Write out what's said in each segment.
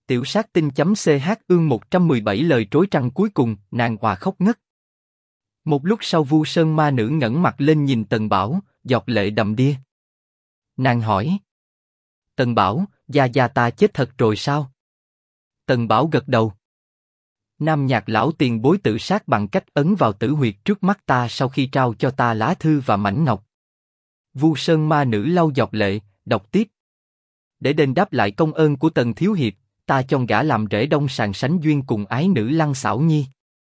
Tiểu sát tinh.ch ương 117 lời trối trăng cuối cùng, nàng òa khóc ngất. Một lúc sau Vu Sơn ma nữ ngẩng mặt lên nhìn Tần Bảo, giọt lệ đầm đìa. Nàng hỏi. Tần Bảo, gia gia ta chết thật rồi sao? Tần Bảo gật đầu. Nam Nhạc lão tiền bối tự sát bằng cách ấn vào tử huyệt trước mắt ta sau khi trao cho ta lá thư và mảnh ngọc. Vu Sơn ma nữ lau giọt lệ, đọc tiếp. Để đền đáp lại công ơn của Tần thiếu hiệp, ta chọn gả làm rể đông sàng sánh duyên cùng ái nữ Lăng Xảo Nhi.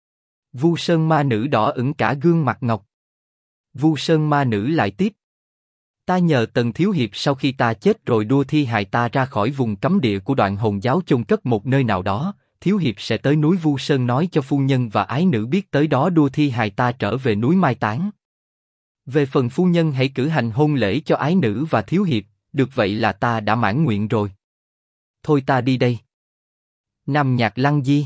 Vu Sơn ma nữ đỏ ửng cả gương mặt ngọc. Vu Sơn ma nữ lại tiếp. Ta nhờ Tần thiếu hiệp sau khi ta chết rồi đưa thi hài ta ra khỏi vùng cấm địa của Đoạn Hồn giáo chôn cất một nơi nào đó. Thiếu hiệp sẽ tới núi Vu Sơn nói cho phu nhân và ái nữ biết tới đó đưa thi hài ta trở về núi mai táng. Về phần phu nhân hãy cử hành hôn lễ cho ái nữ và thiếu hiệp, được vậy là ta đã mãn nguyện rồi. Thôi ta đi đây. Nam Nhạc lăng di.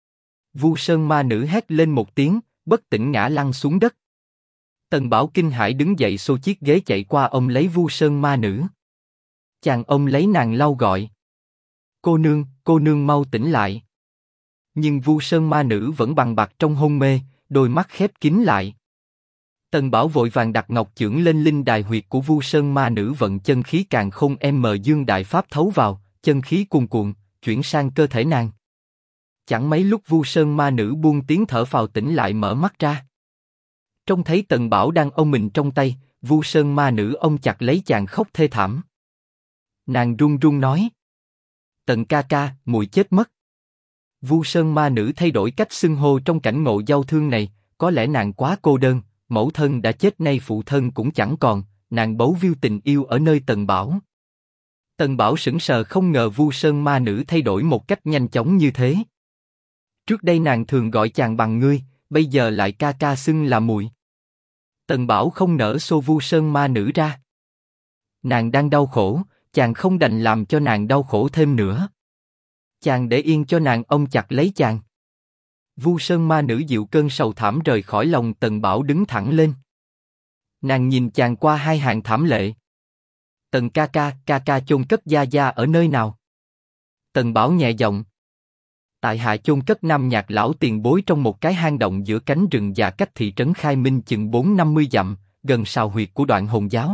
Vu Sơn ma nữ hét lên một tiếng, bất tỉnh ngã lăn xuống đất. Tần Bảo kinh hãi đứng dậy xô chiếc ghế chạy qua ôm lấy Vu Sơn ma nữ. Chàng ôm lấy nàng lau gọi. Cô nương mau tỉnh lại. Nhưng Vu Sơn ma nữ vẫn bằng bạc trong hôn mê, đôi mắt khép kín lại. Tần Bảo vội vàng đặt ngọc chưởng lên linh đài huyệt của Vu Sơn ma nữ vận chân khí càn khôn dương đại pháp thấu vào, chân khí cuồn cuộn, chuyển sang cơ thể nàng. Chẳng mấy lúc Vu Sơn ma nữ buông tiếng thở phào tỉnh lại mở mắt ra. Trông thấy Tần Bảo đang ôm mình trong tay, Vu Sơn ma nữ ôm chặt lấy chàng khóc thê thảm. Nàng run run nói. Tần ca ca, muội chết mất. Vu Sơn ma nữ thay đổi cách xưng hô trong cảnh ngộ giao thương này, có lẽ nàng quá cô đơn, mẫu thân đã chết nay phụ thân cũng chẳng còn, nàng bấu víu tình yêu ở nơi Tần Bảo. Tần Bảo sững sờ không ngờ Vu Sơn ma nữ thay đổi một cách nhanh chóng như thế. Trước đây nàng thường gọi chàng bằng ngươi, bây giờ lại ca ca xưng là muội. Tần Bảo không nỡ xô Vu Sơn ma nữ ra. Nàng đang đau khổ, chàng không đành làm cho nàng đau khổ thêm nữa. Chàng để yên cho nàng ôm chặt lấy chàng. Vu Sơn ma nữ dịu cơn sầu thảm rời khỏi lòng Tần Bảo đứng thẳng lên. Nàng nhìn chàng qua hai hàng thảm lệ. Tần ca ca chôn cất gia gia ở nơi nào? Tần Bảo nhẹ giọng. Tại hạ chôn cất Nam Nhạc lão tiền bối trong một cái hang động giữa cánh rừng già cách thị trấn Khai Minh chừng 4-50 dặm, gần sào huyệt của Đoạn Hồn giáo.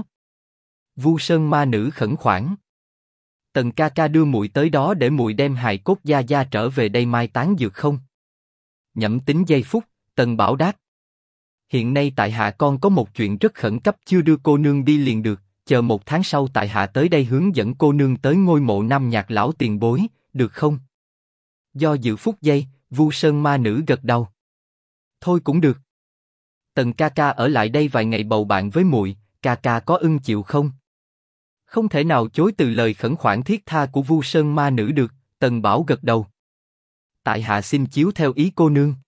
Vu Sơn ma nữ khẩn khoản. Tần ca ca đưa muội tới đó để muội đem hài cốt gia gia trở về đây mai táng được không? Nhẩm tính giây phút, Tần Bảo đáp. Hiện nay tại hạ con có một chuyện rất khẩn cấp chưa đưa cô nương đi liền được, chờ 1 tháng sau tại hạ tới đây hướng dẫn cô nương tới ngôi mộ Nam Nhạc lão tiền bối, được không? Do dự phút giây, Vu Sơn ma nữ gật đầu. Thôi cũng được. Tần ca ca ở lại đây vài ngày bầu bạn với muội, ca ca có ưng chịu không? Không thể nào chối từ lời khẩn khoản thiết tha của Vu Sơn ma nữ được, Tần Bảo gật đầu. Tại hạ xin chiếu theo ý cô nương.